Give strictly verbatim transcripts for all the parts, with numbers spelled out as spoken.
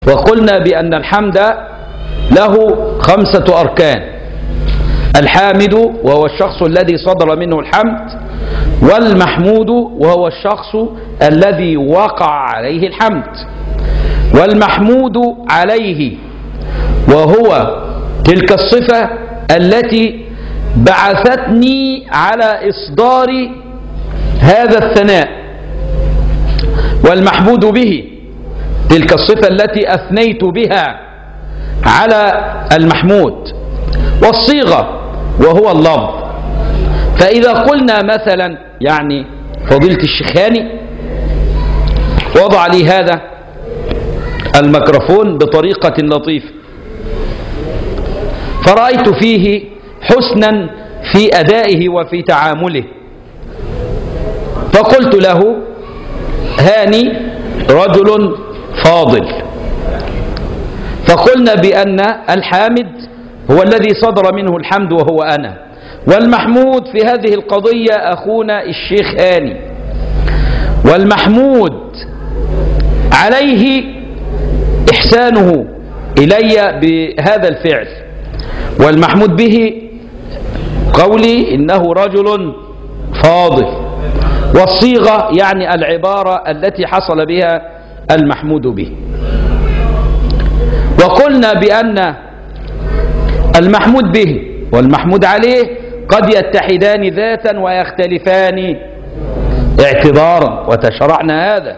وقلنا بأن الحمد له خمسة أركان: الحامد وهو الشخص الذي صدر منه الحمد، والمحمود وهو الشخص الذي وقع عليه الحمد، والمحمود عليه وهو تلك الصفة التي بعثتني على إصدار هذا الثناء، والمحمود به تلك الصفة التي أثنيت بها على المحمود، والصيغة وهو اللفظ. فإذا قلنا مثلا يعني فضيلة الشيخاني وضع لي هذا الميكروفون بطريقة لطيفة، فرأيت فيه حسنا في أدائه وفي تعامله، فقلت له: هاني رجل فاضل. فقلنا بأن الحامد هو الذي صدر منه الحمد وهو أنا، والمحمود في هذه القضية أخونا الشيخ هاني، والمحمود عليه إحسانه إلي بهذا الفعل، والمحمود به قولي إنه رجل فاضل، والصيغة يعني العبارة التي حصل بها المحمود به. وقلنا بأن المحمود به والمحمود عليه قد يتحدان ذاتا ويختلفان اعتبارا، وتشرعنا هذا،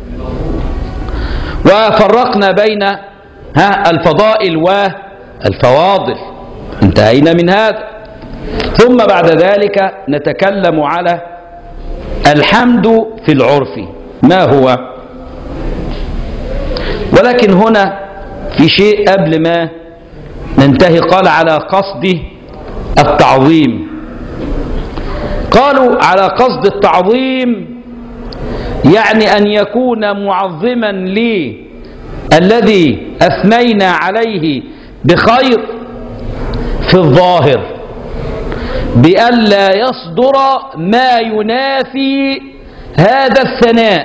وفرقنا بين ها الفضائل والفواضل، انتهينا من هذا. ثم بعد ذلك نتكلم على الحمد في العرف ما هو. ولكن هنا في شيء قبل ما ننتهي، قال على قصد التعظيم. قالوا على قصد التعظيم يعني أن يكون معظما لي الذي أثنينا عليه بخير في الظاهر، بألا يصدر ما ينافي هذا الثناء.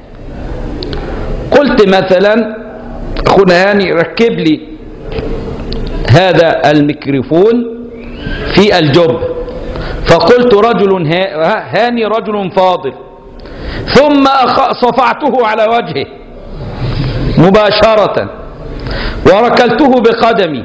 قلت مثلا: أخونا هاني ركب لي هذا الميكروفون في الجب، فقلت رجل هاني رجل فاضل، ثم صفعته على وجهه مباشرة وركلته بقدمي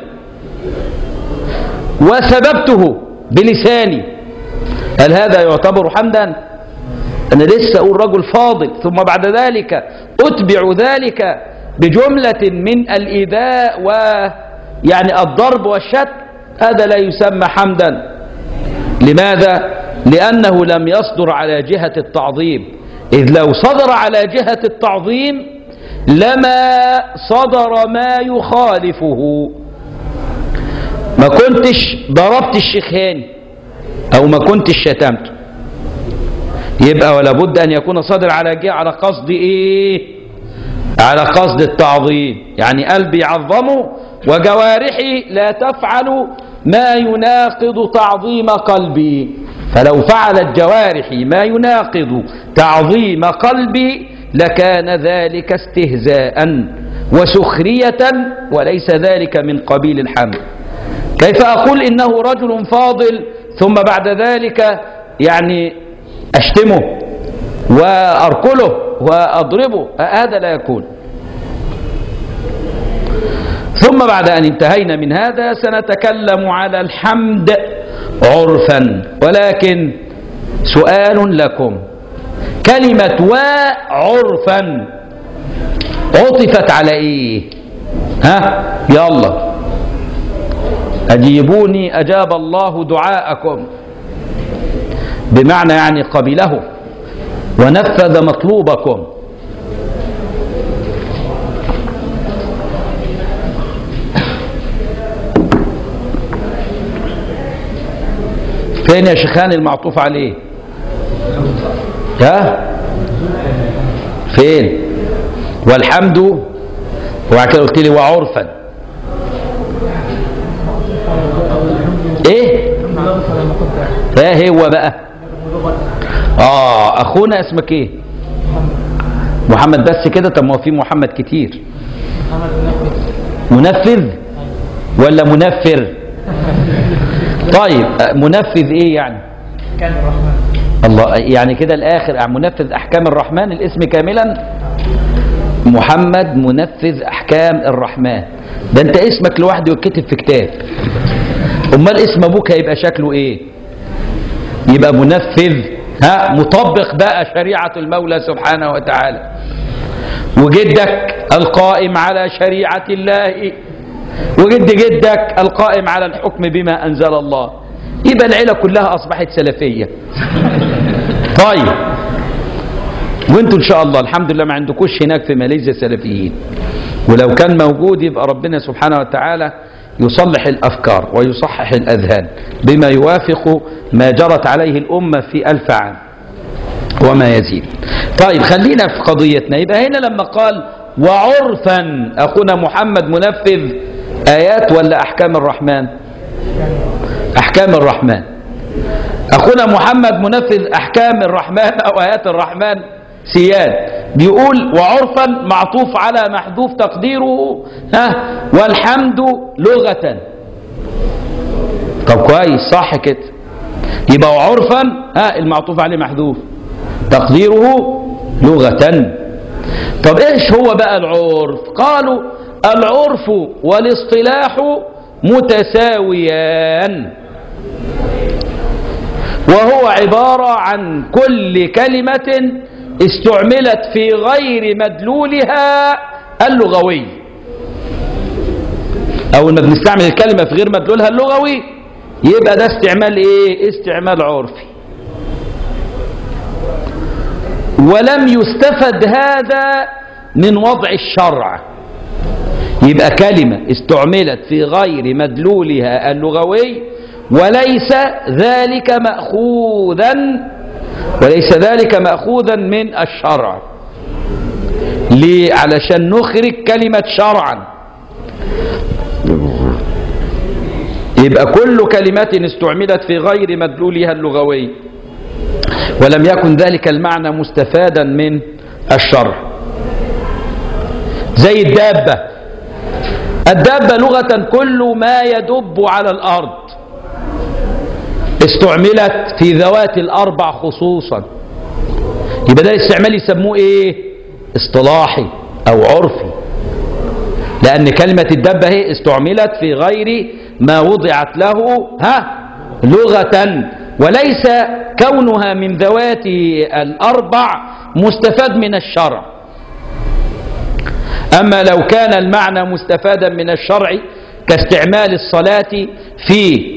وسببته بلساني، هل هذا يعتبر حمدا؟ أنا لسه أقول رجل فاضل، ثم بعد ذلك أتبع ذلك بجملة من الإيذاء ويعني الضرب والشتم، هذا لا يسمى حمدا. لماذا؟ لأنه لم يصدر على جهة التعظيم، إذ لو صدر على جهة التعظيم لما صدر ما يخالفه. ما كنتش ضربت الشيخ هاني أو ما كنتش شتمته، يبقى ولا بد أن يكون صادر على جهة على قصد إيه؟ على قصد التعظيم، يعني قلبي يعظمه وجوارحي لا تفعل ما يناقض تعظيم قلبي. فلو فعلت جوارحي ما يناقض تعظيم قلبي لكان ذلك استهزاء وسخرية، وليس ذلك من قبيل الحمد. كيف أقول إنه رجل فاضل ثم بعد ذلك يعني أشتمه وأركله وأضربه؟ هذا لا يكون. ثم بعد أن انتهينا من هذا سنتكلم على الحمد عرفا. ولكن سؤال لكم: كلمة وعرفا عطفت على إيه؟ ها يلا أجيبوني أجاب الله دعاءكم، بمعنى يعني قبله ونفذ مطلوبكم. فين يا شيخان المعطوف عليه؟ ها فين؟ والحمد، وبعد كده قلت لي وعرفا ايه؟ ايه هو بقى؟ اه اخونا اسمك ايه؟ محمد بس كده؟ طب ما هو في محمد كتير. منفذ ولا منفر؟ طيب منفذ ايه يعني؟ كان الرحمن. الله، يعني كده الاخر منفذ احكام الرحمن الاسم كاملا. محمد منفذ احكام الرحمن، ده انت اسمك لوحده يتكتب في كتاب. امال اسم ابوك هيبقى شكله ايه؟ يبقى منفذ، ها، مطبق بقى شريعة المولى سبحانه وتعالى. وجدك القائم على شريعة الله، وجد جدك القائم على الحكم بما أنزل الله، يبقى العيلة كلها أصبحت سلفية. طيب، وانتوا إن شاء الله الحمد لله ما عندكوش هناك في ماليزيا سلفيين، ولو كان موجود يبقى ربنا سبحانه وتعالى يصلح الأفكار ويصحح الأذهان بما يوافق ما جرت عليه الأمة في ألف عام وما يزيد. طيب خلينا في قضيتنا. يبقى هنا لما قال وعرفا أخونا محمد منفذ آيات ولا أحكام الرحمن؟ أحكام الرحمن. أخونا محمد منفذ أحكام الرحمن أو آيات الرحمن سياد. بيقول وعرفا معطوف على محذوف تقديره ها والحمد لغة. طب كويس، صح كده. يبقى وعرفا ها المعطوف عليه محذوف تقديره لغة. طب ايش هو بقى العرف؟ قالوا العرف والاصطلاح متساويان، وهو عبارة عن كل كلمة استعملت في غير مدلولها اللغوي. أول ما بنستعمل الكلمة في غير مدلولها اللغوي يبقى ده استعمال ايه؟ استعمال عرفي. ولم يستفد هذا من وضع الشرع. يبقى كلمة استعملت في غير مدلولها اللغوي وليس ذلك مأخوذا وليس ذلك مأخوذا من الشرع. ليه؟ علشان نخرج كلمة شرعا. يبقى كل كلمة استعملت في غير مدلولها اللغوي ولم يكن ذلك المعنى مستفادا من الشرع. زي الدابة. الدابة لغة كل ما يدب على الأرض، استعملت في ذوات الأربع خصوصا. يبقى ده الاستعمال يسموه ايه؟ اصطلاحي أو عرفي، لأن كلمة الدابة هي استعملت في غير ما وضعت له ها لغة، وليس كونها من ذوات الأربع مستفاد من الشرع. أما لو كان المعنى مستفادا من الشرع كاستعمال الصلاة في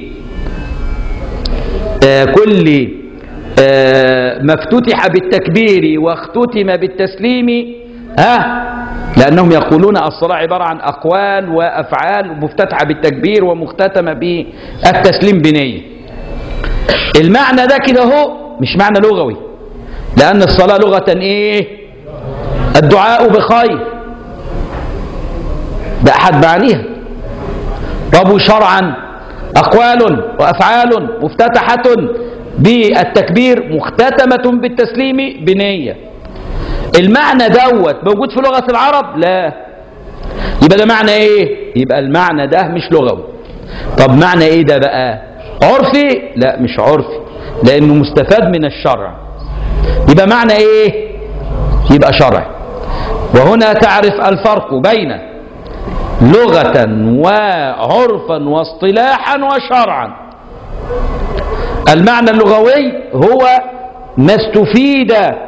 آه كل آه ما افتتح بالتكبير واختتم بالتسليم، ها، لأنهم يقولون الصلاة عبارة عن أقوال وأفعال مفتتحة بالتكبير ومختتمة بالتسليم بنية. المعنى ده كده هو مش معنى لغوي، لأن الصلاة لغة إيه؟ الدعاء بخير، ده أحد معانيها. طب وشرعا أقوال وأفعال مفتتحة بالتكبير مختتمة بالتسليم بنية. المعنى دوت موجود في لغة العرب؟ لا. يبقى ده معنى ايه؟ يبقى المعنى ده مش لغوي. طب معنى ايه ده بقى؟ عرفي؟ لا مش عرفي، لانه مستفاد من الشرع. يبقى معنى ايه؟ يبقى شرع. وهنا تعرف الفرق بين لغة وعرفا واصطلاحا وشرعا. المعنى اللغوي هو ما استفيد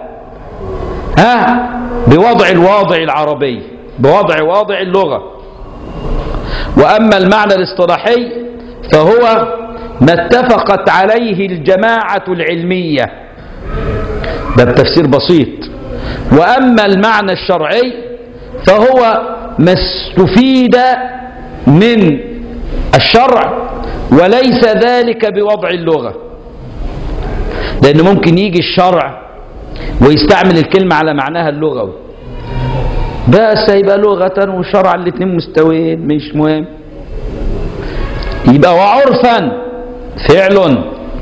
ها بوضع الواضع العربي، بوضع واضع اللغة. وأما المعنى الاصطلاحي فهو ما اتفقت عليه الجماعة العلمية، ده بتفسير بسيط. وأما المعنى الشرعي فهو ما استفيد من الشرع وليس ذلك بوضع اللغة، لأنه ممكن يجي الشرع ويستعمل الكلمة على معناها اللغوي، بس يبقى لغة وشرعا الاثنين مستويين، مش مهم. يبقى وعرفا فعل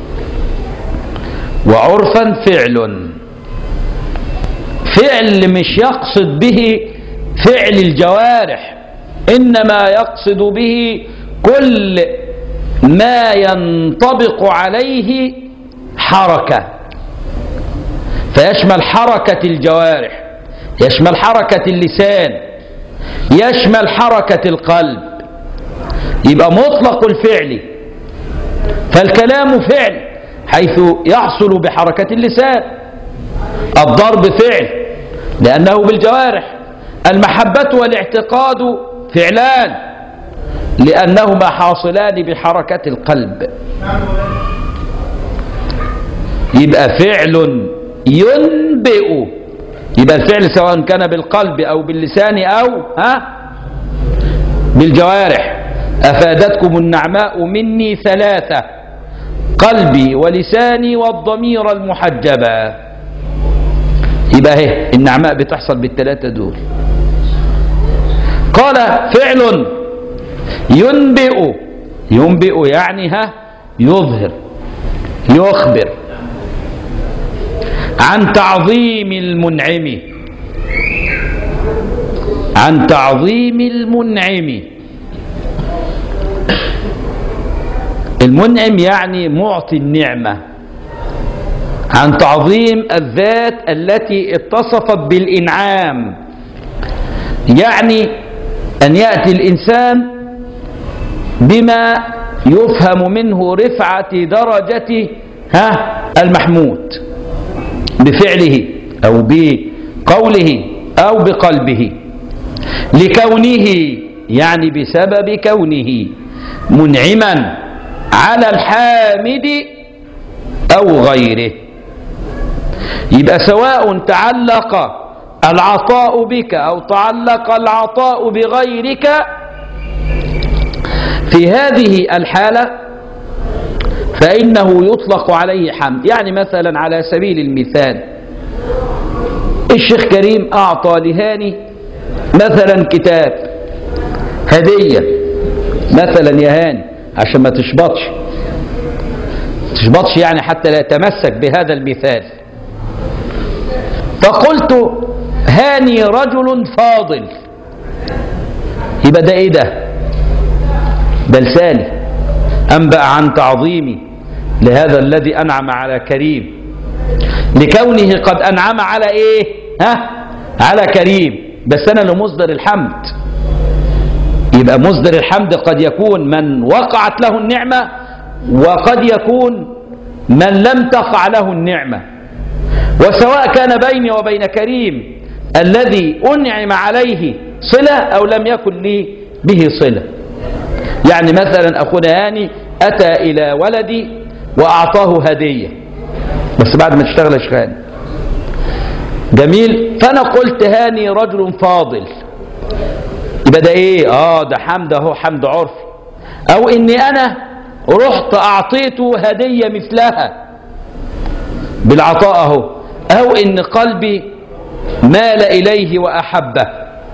وعرفا فعل فعل مش يقصد به فعل الجوارح، إنما يقصد به كل ما ينطبق عليه حركة، فيشمل حركة الجوارح، يشمل حركة اللسان، يشمل حركة القلب، يبقى مطلق الفعل. فالكلام فعل حيث يحصل بحركة اللسان، الضرب فعل لأنه بالجوارح، المحبة والاعتقاد فعلان لأنهما حاصلان بحركة القلب. يبقى فعل ينبئ، يبقى الفعل سواء كان بالقلب أو باللسان أو ها بالجوارح. أفادتكم النعماء مني ثلاثة: قلبي ولساني والضمير المحجبة. يبقى هي النعماء بتحصل بالثلاثة دول. قال فعل ينبئ، ينبئ يعني ها يظهر، يخبر عن تعظيم المنعم، عن تعظيم المنعم. المنعم يعني معطي النعمة، عن تعظيم الذات التي اتصفت بالإنعام، يعني أن يأتي الإنسان بما يفهم منه رفعة درجة ها المحمود بفعله أو بقوله أو بقلبه، لكونه يعني بسبب كونه منعما على الحامد أو غيره. يبقى سواء تعلق العطاء بك أو تعلق العطاء بغيرك، في هذه الحالة فإنه يطلق عليه حمد. يعني مثلا على سبيل المثال الشيخ كريم أعطى لهاني مثلا كتاب هدية مثلا يا هاني عشان ما تشبطش تشبطش يعني حتى لا يتمسك بهذا المثال، فقلت هاني رجل فاضل، يبقى ده ايه؟ ده ده لساني أنبأ عن تعظيمي لهذا الذي أنعم على كريم، لكونه قد أنعم على إيه؟ ها؟ على كريم، بس أنا لمصدر الحمد. يبقى مصدر الحمد قد يكون من وقعت له النعمة، وقد يكون من لم تقع له النعمة. وسواء كان بيني وبين كريم الذي أنعم عليه صلة أو لم يكن لي به صلة. يعني مثلا أخونا هاني أتى إلى ولدي وأعطاه هدية، بس بعد ما اشتغل اشغال جميل، فأنا قلت هاني رجل فاضل، يبقى ده إيه؟ آه ده حمد، أهو حمد عرفي. أو إني أنا رحت أعطيته هدية مثلها بالعطاء أهو، أو إن قلبي مال إليه وأحبه.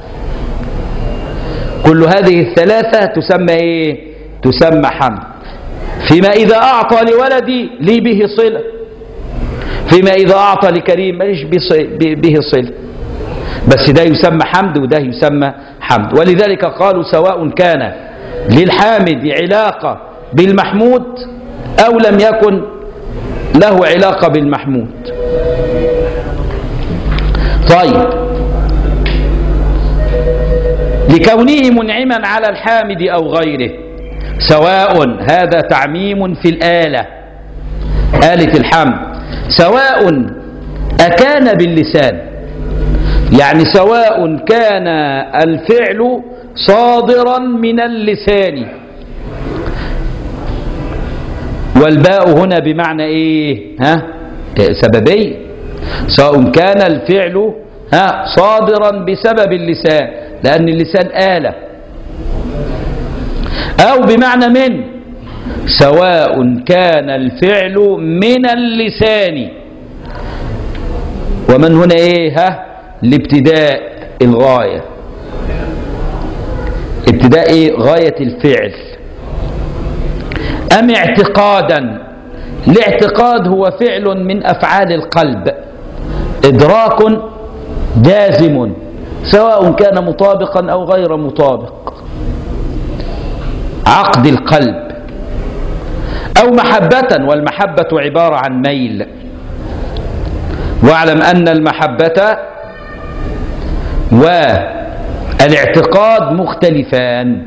كل هذه الثلاثة تسمى إيه؟ تسمى حمد. فيما إذا أعطى لولدي لي به صلة، فيما إذا أعطى لكريم ماليش به صلة، بس ده يسمى حمد وده يسمى حمد. ولذلك قالوا سواء كان للحامد علاقة بالمحمود أو لم يكن له علاقة بالمحمود. طيب، لكونه منعما على الحامد أو غيره، سواء هذا تعميم في الآلة، آلة الحمد، سواء أكان باللسان، يعني سواء كان الفعل صادرا من اللسان، والباء هنا بمعنى ايه؟ ها؟ سببي، سواء كان الفعل ها صادرا بسبب اللسان لأن اللسان آلة، أو بمعنى من، سواء كان الفعل من اللسان، ومن هنا ايه؟ ها الابتداء، الغاية، ابتداء ايه؟ غاية الفعل. أم اعتقادا، الاعتقاد هو فعل من أفعال القلب، إدراك جازم سواء كان مطابقا أو غير مطابق. عقد القلب أو محبة، والمحبة عبارة عن ميل. واعلم أن المحبة والاعتقاد مختلفان،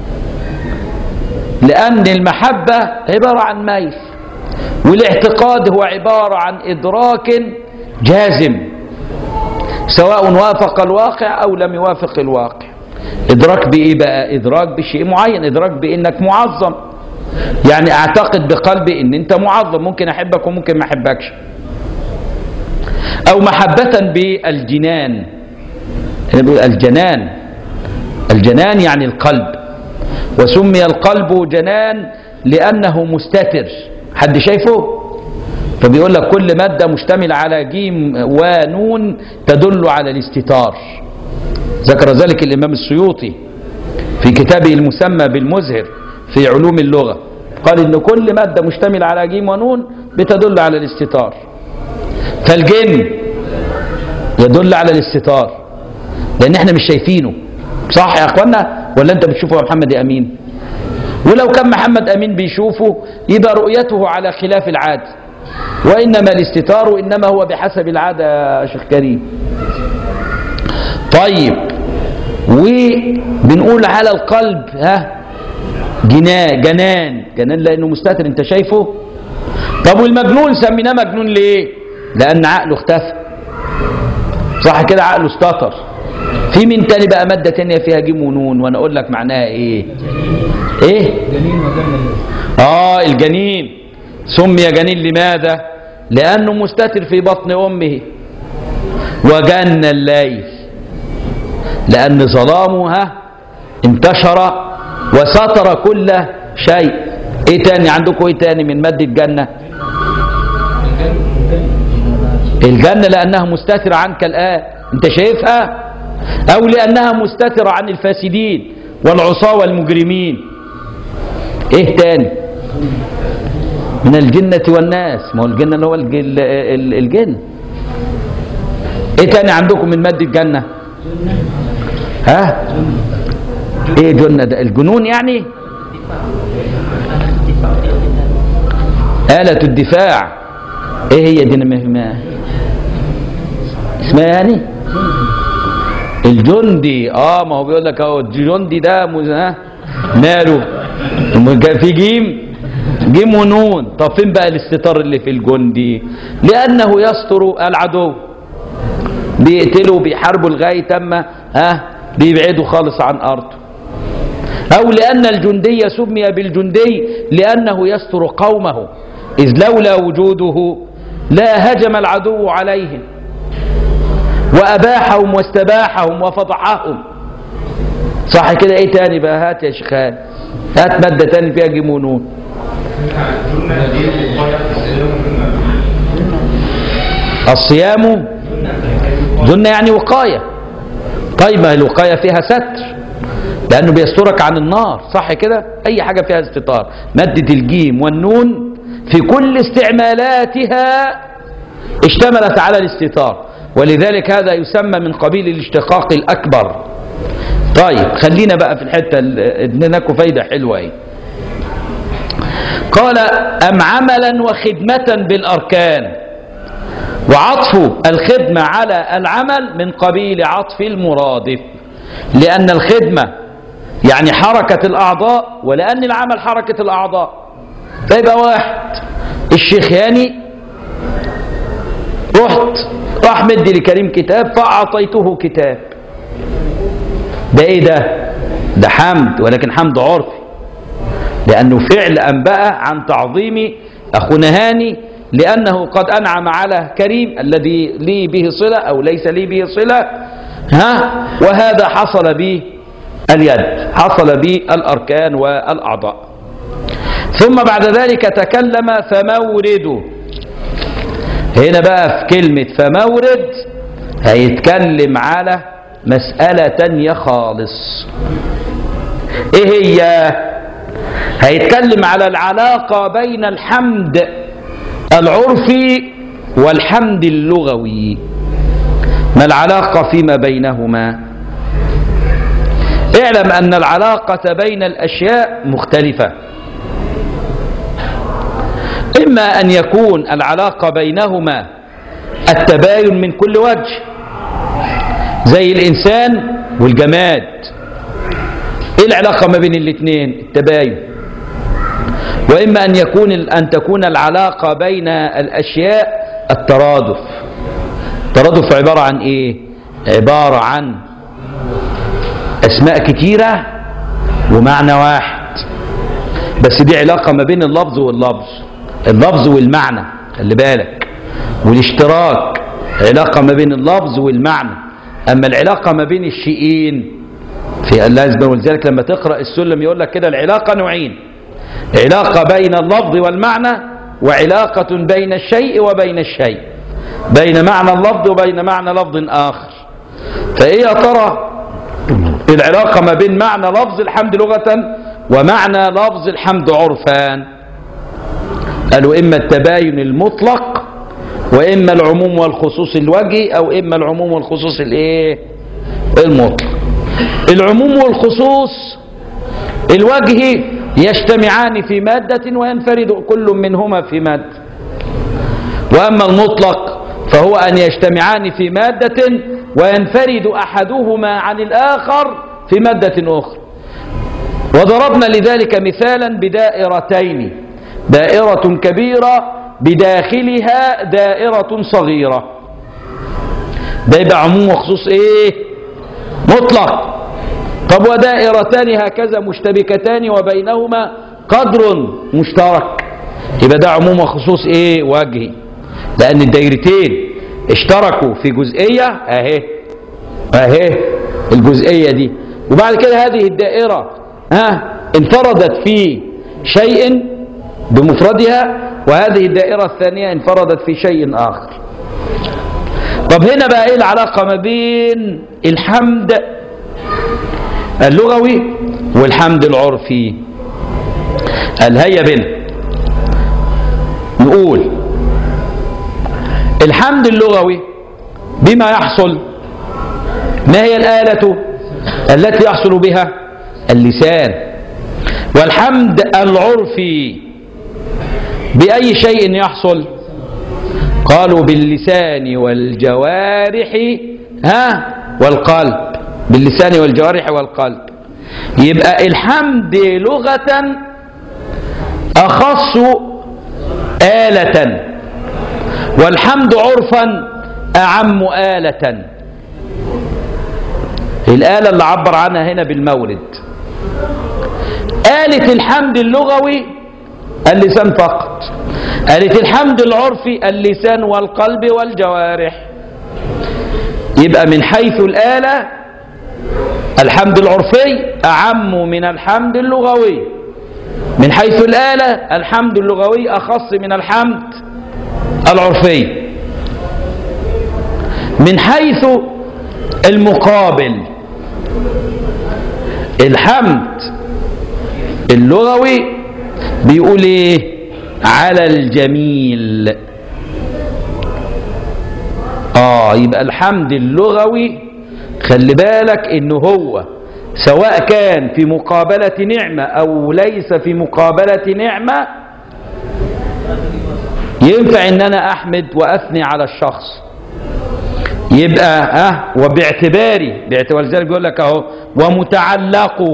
لأن المحبة عبارة عن ميل، والاعتقاد هو عبارة عن إدراك جازم سواء وافق الواقع أو لم يوافق الواقع. إدراك بإيه بقى؟ إدراك بشيء معين، إدراك بإنك معظم، يعني أعتقد بقلبي إن أنت معظم، ممكن أحبك وممكن ما أحبكش. أو محبة بالجنان، الجنان الجنان يعني القلب، وسمي القلب جنان لأنه مستتر، حد شايفه؟ فبيقول لك كل مادة مشتملة على جيم ونون تدل على الاستتار. ذكر ذلك الإمام السيوطي في كتابه المسمى بالمزهر في علوم اللغة، قال إن كل مادة مشتملة على جيم ونون بتدل على الاستتار. فالجن يدل على الاستتار لأن احنا مش شايفينه، صح يا أخوانا؟ ولا أنت بتشوفه يا محمد يا أمين؟ ولو كان محمد أمين بيشوفه يبقى رؤيته على خلاف العادة، وإنما الاستتار إنما هو بحسب العادة يا شيخ كريم. طيب، وبنقول على القلب ها جنان جنان جنان لأنه مستتر، أنت شايفه؟ طب والمجنون سميناه مجنون ليه؟ لأن عقله اختفى، صح كده؟ عقله استتر. في من تاني بقى مادة تانية فيها جيم ونون، وأنا أقول لك معناها إيه؟ إيه؟ آه الجنين سمي جنين لماذا؟ لأنه مستتر في بطن أمه. وجن الليل لأن ظلامها انتشر وستر كل شيء. إيه تاني عندكم؟ إيه تاني من مادة جنة؟ الجنة لأنها مستترة عنك الآن، أنت شايفها؟ أو لأنها مستترة عن الفاسدين والعصاة والمجرمين. إيه تاني؟ من الجنة والناس، ما هو الجنة اللي هو الجن. إيه تاني عندكم من مادة الجنة؟ ها؟ إيه جنة ده؟ الجنون يعني؟ آلة الدفاع. إيه هي دي؟ ما اسمها يعني؟ الجندي. اه ما هو بيقول لك اهو الجندي ده ماله في جيم جيم ونون. طب فين بقى الاستتار اللي في الجندي؟ لأنه يستر العدو، بيقتله بيحاربه لغاية تم ها بيبعده خالص عن أرضه. أو لأن الجندي سمي بالجندي لأنه يستر قومه، إذ لولا وجوده لا هجم العدو عليهم وأباحهم واستباحهم وفضحهم. صح كده؟ ايه تاني بقى؟ هات يا شيخان، هات مادة تاني فيها جيم ونون. الصيام جنة يعني وقاية. طيب ما الوقاية فيها ستر لأنه بيسترك عن النار، صح كده؟ أي حاجة فيها استطار. مادة الجيم والنون في كل استعمالاتها اشتملت على الاستطار، ولذلك هذا يسمى من قبيل الاشتقاق الأكبر. طيب خلينا بقى في الحتة ادناكم فايدة حلوة ايه. قال أم عملا وخدمة بالأركان، وعطف الخدمة على العمل من قبيل عطف المرادف، لأن الخدمة يعني حركة الأعضاء، ولأن العمل حركة الأعضاء. فيبقى واحد الشيخياني رحت راح مدي لكريم كتاب فأعطيته كتاب، ده ايه ده؟ ده حمد، ولكن حمد عرفي، لأنه فعل أنبأ عن تعظيم أخونا هاني لأنه قد أنعم على كريم الذي لي به صلة أو ليس لي به صلة، ها، وهذا حصل به اليد، حصل به الأركان والأعضاء. ثم بعد ذلك تكلم فمورد. هنا بقى في كلمة فمورد هيتكلم على مسألة تانية خالص. ايه هي؟ هيتكلم على العلاقة بين الحمد العرفي والحمد اللغوي. ما العلاقة فيما بينهما؟ اعلم أن العلاقة بين الأشياء مختلفة. إما أن يكون العلاقة بينهما التباين من كل وجه، زي الإنسان والجماد. إيه العلاقة ما بين الاثنين؟ التباين. وإما أن يكون أن تكون العلاقة بين الأشياء الترادف. الترادف عبارة عن إيه؟ عبارة عن أسماء كتيرة ومعنى واحد، بس دي علاقة ما بين اللفظ واللفظ، اللفظ والمعنى، خلي بالك. والاشتراك علاقة ما بين اللفظ والمعنى. أما العلاقة ما بين الشيئين في اللازمة، ولذلك لما تقرأ السلم يقول لك كده العلاقة نوعين: علاقة بين اللفظ والمعنى، وعلاقة بين الشيء وبين الشيء، بين معنى اللفظ وبين معنى لفظ آخر. فإيه يا ترى العلاقة ما بين معنى لفظ الحمد لغة ومعنى لفظ الحمد عرفان؟ قالوا إما التباين المطلق، وإما العموم والخصوص الوجهي، أو إما العموم والخصوص الإيه؟ المطلق. العموم والخصوص الوجهي يجتمعان في مادة وينفرد كل منهما في مادة، وأما المطلق فهو أن يجتمعان في مادة وينفرد أحدهما عن الآخر في مادة أخرى. وضربنا لذلك مثالا بدائرتين: دائرة كبيرة بداخلها دائرة صغيرة. ده يبقى عموم وخصوص ايه؟ مطلق. طب ودائرتان هكذا مشتبكتان وبينهما قدر مشترك، يبقى ده عموم وخصوص ايه؟ وجهي، لأن الدائرتين اشتركوا في جزئية اهي اهي الجزئية دي، وبعد كده هذه الدائرة ها انفردت في شيء بمفردها، وهذه الدائرة الثانية انفردت في شيء آخر. طب هنا بقى ايه العلاقة ما بين الحمد اللغوي والحمد العرفي؟ قال هيا بنا نقول الحمد اللغوي بما يحصل. ما هي الآلة التي يحصل بها؟ اللسان. والحمد العرفي بأي شيء يحصل؟ قالوا باللسان والجوارح ها والقلب، باللسان والجوارح والقلب. يبقى الحمد لغة أخص آلة، والحمد عرفا أعم آلة. الآلة اللي عبر عنها هنا بالمولد. آلة الحمد اللغوي اللسان فقط، آلة الحمد العرفي اللسان والقلب والجوارح. يبقى من حيث الآلة الحمد العرفي أعم من الحمد اللغوي، من حيث الآلة الحمد اللغوي أخص من الحمد العرفي. من حيث المقابل الحمد اللغوي بيقول ايه؟ على الجميل. اه يبقى الحمد اللغوي خلي بالك انه هو سواء كان في مقابلة نعمة او ليس في مقابلة نعمة، ينفع ان انا احمد واثني على الشخص. يبقى اه وباعتباري باعتبار ذلك بيقول لك اهو ومتعلقه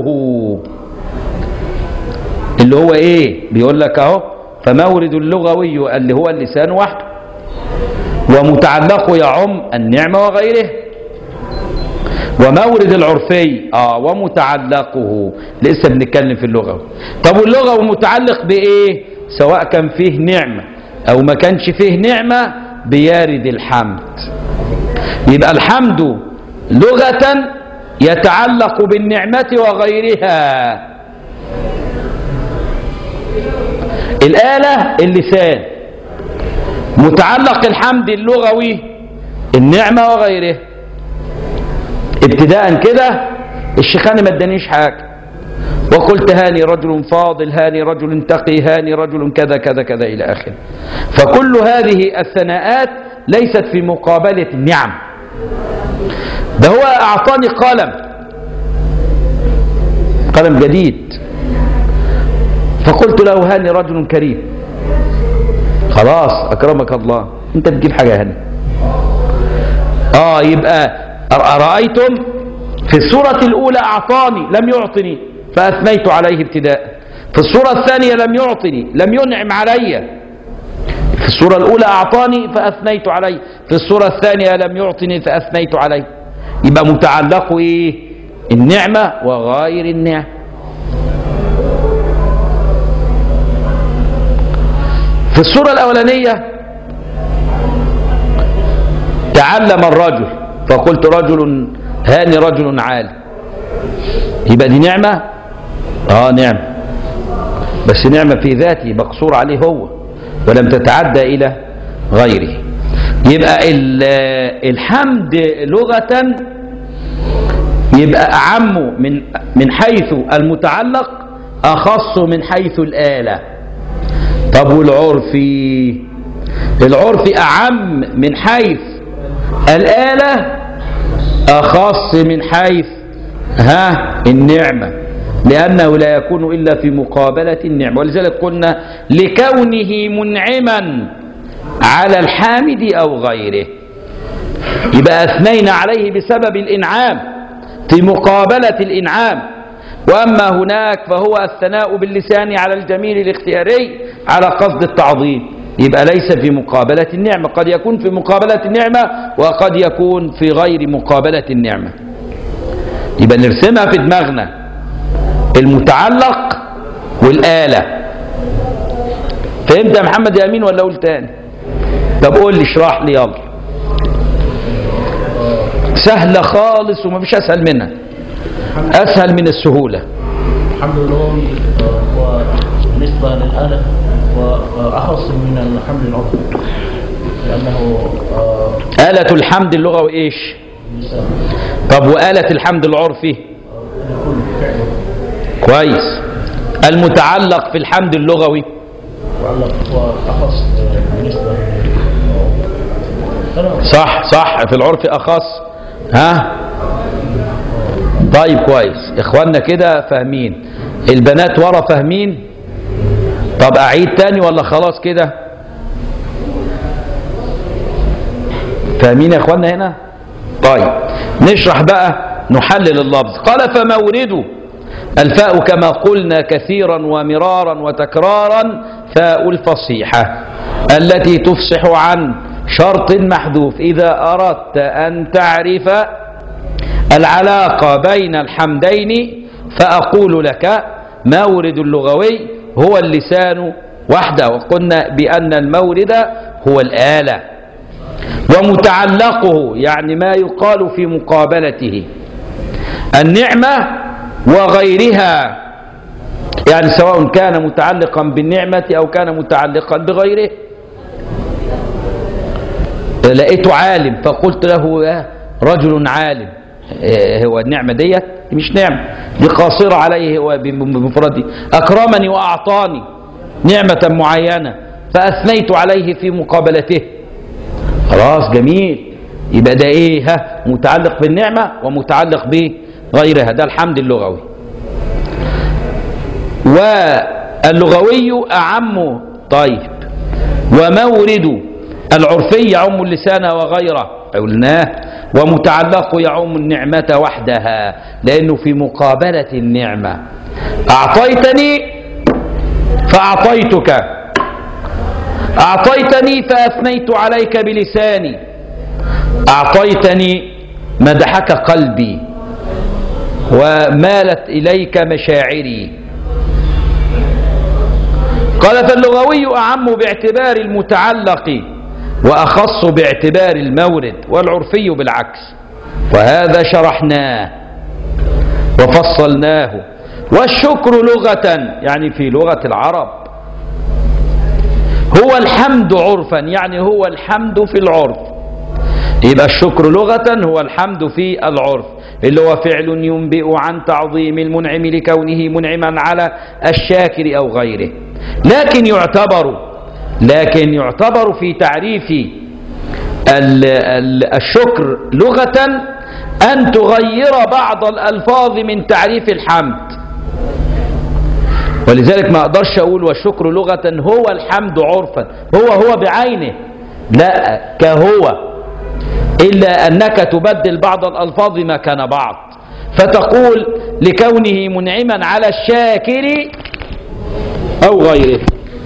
اللي هو ايه؟ بيقول لك اهو فمورد اللغوي اللي هو اللسان وحده، ومتعلقه يعم النعمة وغيره. ومورد العرفي اه ومتعلقه لسه بنتكلم في اللغة. طب واللغة متعلق بايه؟ سواء كان فيه نعمة او ما كانش فيه نعمة بيارد الحمد. يبقى الحمد لغة يتعلق بالنعمة وغيرها. الآلة اللسان، متعلق الحمد اللغوي النعمة وغيره. ابتداء كده الشيخاني ما ادانيش حاجة وقلت هاني رجل فاضل، هاني رجل تقي، هاني رجل كذا كذا كذا إلى آخره. فكل هذه الثناءات ليست في مقابلة النعم. ده هو أعطاني قلم قلم جديد. فقلت له هاني رجل كريم. خلاص أكرمك الله، أنت بتجيب حاجة هاني. آه يبقى أرأيتم في السورة الأولى أعطاني لم يعطني فأثنيت عليه ابتداء، في السورة الثانية لم يعطني لم ينعم علي، في السورة الأولى أعطاني فأثنيت عليه، في السورة الثانية لم يعطني فأثنيت عليه. يبقى متعلق إيه؟ النعمة وغير النعمة. في السورة الأولانية تعلم الرجل فقلت رجل هاني رجل عالم، يبقى دي نعمة. اه نعمة، بس نعمة في ذاته مقصور عليه هو ولم تتعدى إلى غيره. يبقى الحمد لغة يبقى أعم من من حيث المتعلق، أخص من حيث الآلة. طب والعرفي؟ العرفي أعم من حيث الآلة، أخص من حيث ها النعمة، لأنه لا يكون إلا في مقابلة النعمة. ولذلك قلنا لكونه منعما على الحامد أو غيره، يبقى أثنينا عليه بسبب الإنعام في مقابلة الإنعام. وأما هناك فهو الثناء باللسان على الجميل الاختياري على قصد التعظيم، يبقى ليس في مقابلة النعمة. قد يكون في مقابلة النعمة وقد يكون في غير مقابلة النعمة. يبقى نرسمها في دماغنا المتعلق والآلة. فهمت يا محمد يا أمين ولا أقول تاني؟ طب قول لي اشرح لي يلا. سهلة خالص وما فيش أسهل منها، أسهل من السهولة. الحمد لله بالنسبة للآلة وأخص من الحمد العرفي، لأنه آلة الحمد اللغوي إيش؟ طب وآلة الحمد العرفي؟ كويس. المتعلق في الحمد اللغوي وأخص بالنسبة صح صح في العرف أخص. ها طيب كويس، إخواننا كده فاهمين، البنات ورا فاهمين. طب أعيد تاني ولا خلاص كده فاهمين يا إخواننا هنا؟ طيب نشرح بقى، نحلل اللفظ. قال فمورد الفاء كما قلنا كثيرا ومرارا وتكرارا فاء الفصيحة التي تفصح عن شرط محذوف إذا أردت أن تعرف العلاقة بين الحمدين فأقول لك مورد اللغوي هو اللسان وحده، وقلنا بأن المورد هو الآلة، ومتعلقه يعني ما يقال في مقابلته النعمة وغيرها، يعني سواء كان متعلقا بالنعمة أو كان متعلقا بغيره. لقيته عالم فقلت له رجل عالم، هو النعمة ديت مش نعمة، دي قاصرة عليه هو بمفرده. أكرمني وأعطاني نعمة معينة فأثنيت عليه في مقابلته. خلاص جميل، يبقى ده ايه؟ ها متعلق بالنعمة ومتعلق بغيرها، ده الحمد اللغوي. واللغوي أعم. طيب ومورد العرفي يعم اللسان وغيره قلناه، ومتعلق يعم النعمة وحدها لأنه في مقابلة النعمة. أعطيتني فأعطيتك، أعطيتني فأثنيت عليك بلساني، أعطيتني مدحك قلبي ومالت إليك مشاعري. قال فاللغوي أعم باعتبار المتعلق وأخص باعتبار المورد، والعرفي بالعكس، وهذا شرحناه وفصلناه. والشكر لغة يعني في لغة العرب هو الحمد عرفا، يعني هو الحمد في العرف. يبقى الشكر لغة هو الحمد في العرف، اللي هو فعل ينبئ عن تعظيم المنعم لكونه منعما على الشاكر أو غيره. لكن يعتبر لكن يعتبر في تعريف الشكر لغة أن تغير بعض الألفاظ من تعريف الحمد. ولذلك ما أقدرش أقول والشكر لغة هو الحمد عرفا، هو هو بعينه، لا كهو، إلا أنك تبدل بعض الألفاظ مكان بعض، فتقول لكونه منعما على الشاكر أو غيره.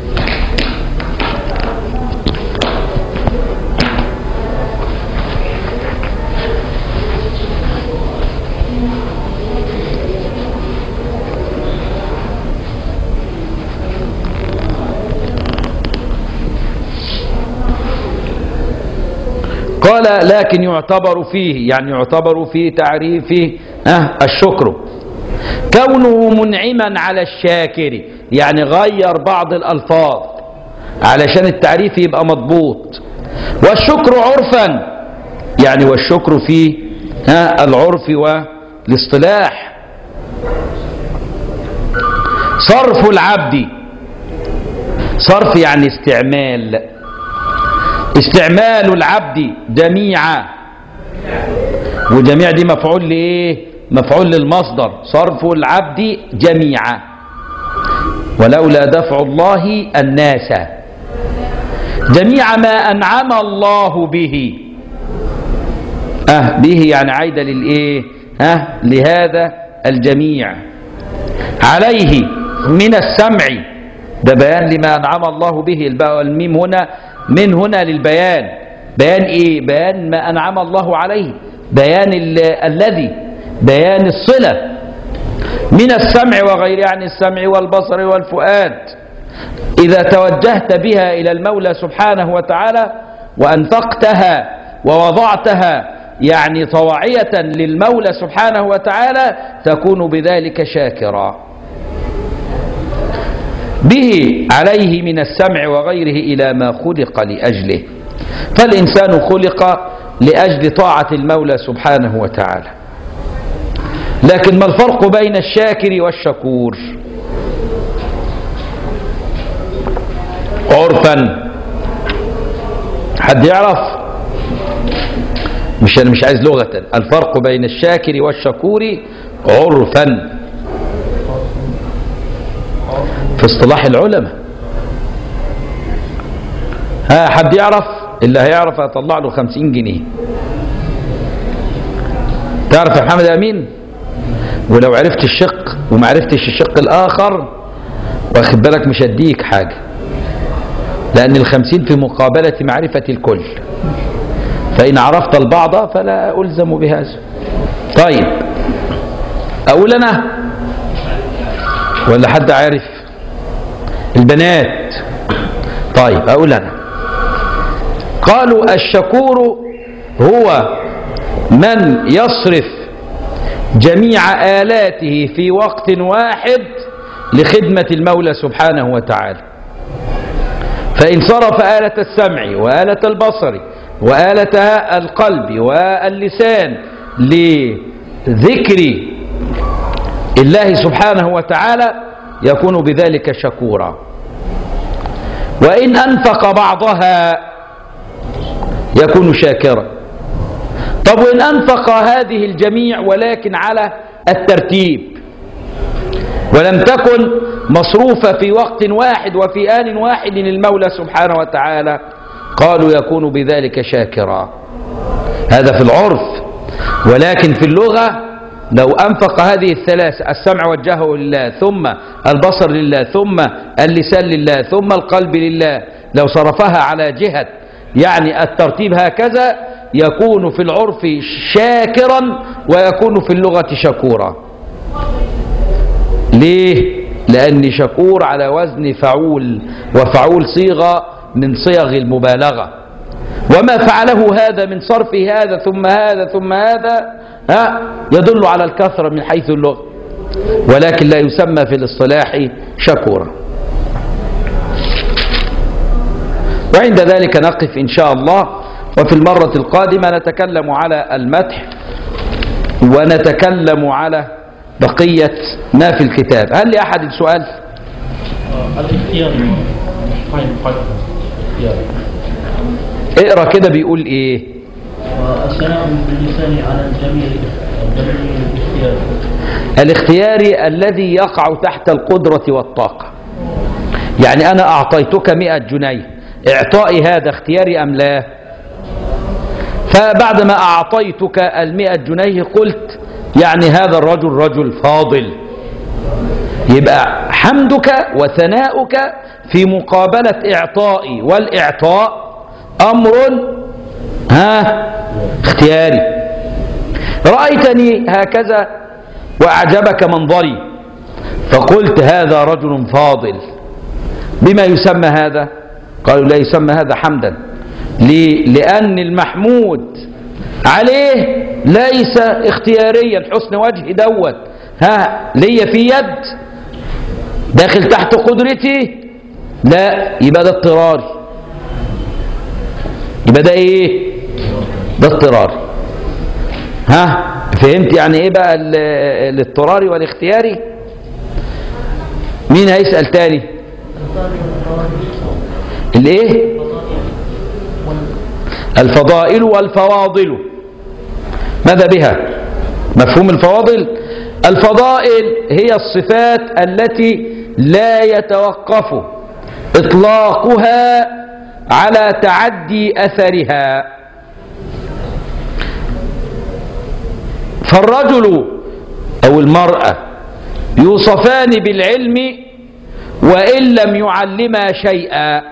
قال لكن يعتبر فيه، يعني يعتبر في تعريفه أه الشكر كونه منعما على الشاكر، يعني غير بعض الألفاظ علشان التعريف يبقى مضبوط. والشكر عرفا، يعني والشكر في أه العرف والاصطلاح. صرف العبد، صرف يعني استعمال، استعمال العبد جميعا، وجميع دي مفعول لإيه؟ مفعول للمصدر، صرف العبد جميعا. ولولا دفع الله الناس جميع ما أنعم الله به، أه به يعني عايدة للإيه؟ أه لهذا الجميع عليه من السمع، ده بيان لما أنعم الله به، الباء والميم هنا من هنا للبيان، بيان ايه؟ بيان ما انعم الله عليه، بيان الذي، بيان الصلة. من السمع وغير، يعني السمع والبصر والفؤاد، اذا توجهت بها الى المولى سبحانه وتعالى وانفقتها ووضعتها يعني طواعية للمولى سبحانه وتعالى تكون بذلك شاكرا. به عليه من السمع وغيره إلى ما خلق لأجله، فالإنسان خلق لأجل طاعة المولى سبحانه وتعالى. لكن ما الفرق بين الشاكر والشكور؟ عرفا حد يعرف؟ مش أنا مش عايز لغة. الفرق بين الشاكر والشكور عرفا في اصطلاح العلماء. ها حد يعرف؟ اللي هيعرف هطلع له خمسين جنيه. تعرف يا محمد امين؟ ولو عرفت الشق وما عرفتش الشق الاخر واخد بالك مش هديك حاجه، لان الخمسين في مقابله معرفه الكل، فان عرفت البعض فلا الزم بهذا. طيب اقول انا ولا حد عارف؟ البنات. طيب اقول انا. قالوا الشكور هو من يصرف جميع آلاته في وقت واحد لخدمة المولى سبحانه وتعالى، فإن صرف آلة السمع وآلة البصر وآلة القلب واللسان لذكر الله سبحانه وتعالى يكون بذلك شكورا. وإن أنفق بعضها يكون شاكرا. طب وإن أنفق هذه الجميع ولكن على الترتيب ولم تكن مصروفة في وقت واحد وفي آن واحد للمولى سبحانه وتعالى، قالوا يكون بذلك شاكرا. هذا في العرف. ولكن في اللغة لو أنفق هذه الثلاث، السمع وجهه لله، ثم البصر لله، ثم اللسان لله، ثم القلب لله، لو صرفها على جهة يعني الترتيب هكذا يكون في العرف شاكرا ويكون في اللغة شكورا. ليه؟ لأن شكور على وزن فعول، وفعول صيغة من صيغ المبالغة، وما فعله هذا من صرف هذا ثم هذا ثم هذا ها يدل على الكثرة من حيث اللغة، ولكن لا يسمى في الاصطلاح شكورا. وعند ذلك نقف إن شاء الله، وفي المرة القادمة نتكلم على المدح ونتكلم على بقية ما في الكتاب. هل لأحد سؤال؟ الاختيار اقرأ كده بيقول ايه؟ الثناء باللسان على الجميل، الجميل الاختيار. الاختياري الذي يقع تحت القدرة والطاقة. يعني أنا أعطيتك مئة جنيه، إعطائي هذا اختياري أم لا؟ فبعد ما أعطيتك المئة جنيه قلت يعني هذا الرجل رجل فاضل، يبقى حمدك وثناؤك في مقابلة إعطائي، والإعطاء أمر ها اختياري. رأيتني هكذا وأعجبك منظري فقلت هذا رجل فاضل، بما يسمى هذا؟ قالوا لا يسمى هذا حمدا. ليه؟ لأن المحمود عليه ليس اختياريا، حسن وجه دوت ها ليا في يد داخل تحت قدرتي، لا، يبقى ده اضطراري. يبقى ده ايه؟ ده اضطراري. ها فهمت يعني ايه بقى الاضطراري والاختياري؟ مين هيسأل تاني؟ الايه؟ الفضائل والفواضل. ماذا بها؟ مفهوم الفواضل؟ الفضائل هي الصفات التي لا يتوقف إطلاقها على تعدي أثرها. فالرجل أو المرأة يوصفان بالعلم وإن لم يعلما شيئا.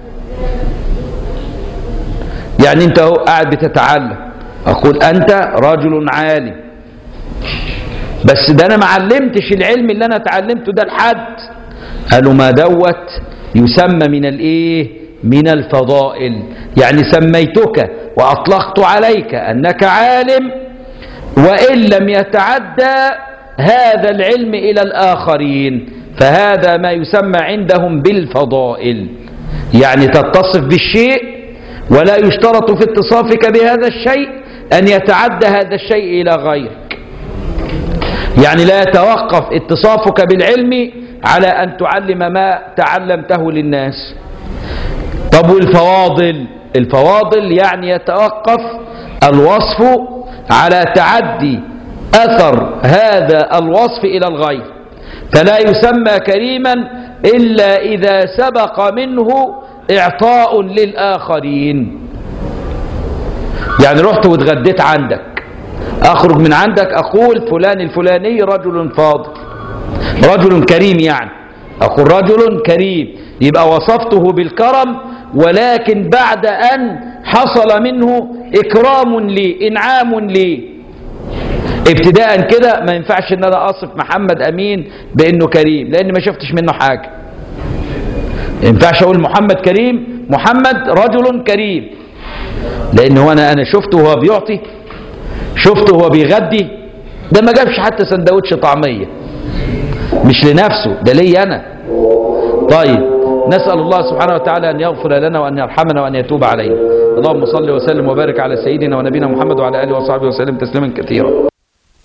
يعني أنت قاعد بتتعلم، أقول أنت رجل عالم، بس ده أنا ما علمتش العلم اللي أنا تعلمته ده لحد. قالوا ما دوت يسمى من الإيه؟ من الفضائل. يعني سميتك وأطلقت عليك أنك عالم وإن لم يتعدى هذا العلم إلى الآخرين، فهذا ما يسمى عندهم بالفضائل. يعني تتصف بالشيء ولا يشترط في اتصافك بهذا الشيء أن يتعدى هذا الشيء إلى غيرك. يعني لا يتوقف اتصافك بالعلم على أن تعلم ما تعلمته للناس. طب والفواضل؟ الفواضل يعني يتوقف الوصف على تعدي أثر هذا الوصف إلى الغير، فلا يسمى كريما إلا إذا سبق منه إعطاء للآخرين. يعني رحت واتغديت عندك، أخرج من عندك أقول فلان الفلاني رجل فاضل، رجل كريم، يعني أقول رجل كريم، يبقى وصفته بالكرم، ولكن بعد أن حصل منه إكرام لي، إنعام لي. ابتداء كده ما ينفعش ان انا اصف محمد امين بانه كريم لان ما شفتش منه حاجه. ما ينفعش اقول محمد كريم، محمد رجل كريم، لان هو انا انا شفته وهو بيعطي، شفته وهو بيغدي، ده ما جابش حتى سندوتش طعميه، مش لنفسه، ده لي انا. طيب نسأل الله سبحانه وتعالى أن يغفر لنا وأن يرحمنا وأن يتوب علينا. اللهم صل وسلم وبارك على سيدنا ونبينا محمد وعلى آله وصحبه وسلم تسليما كثيرا.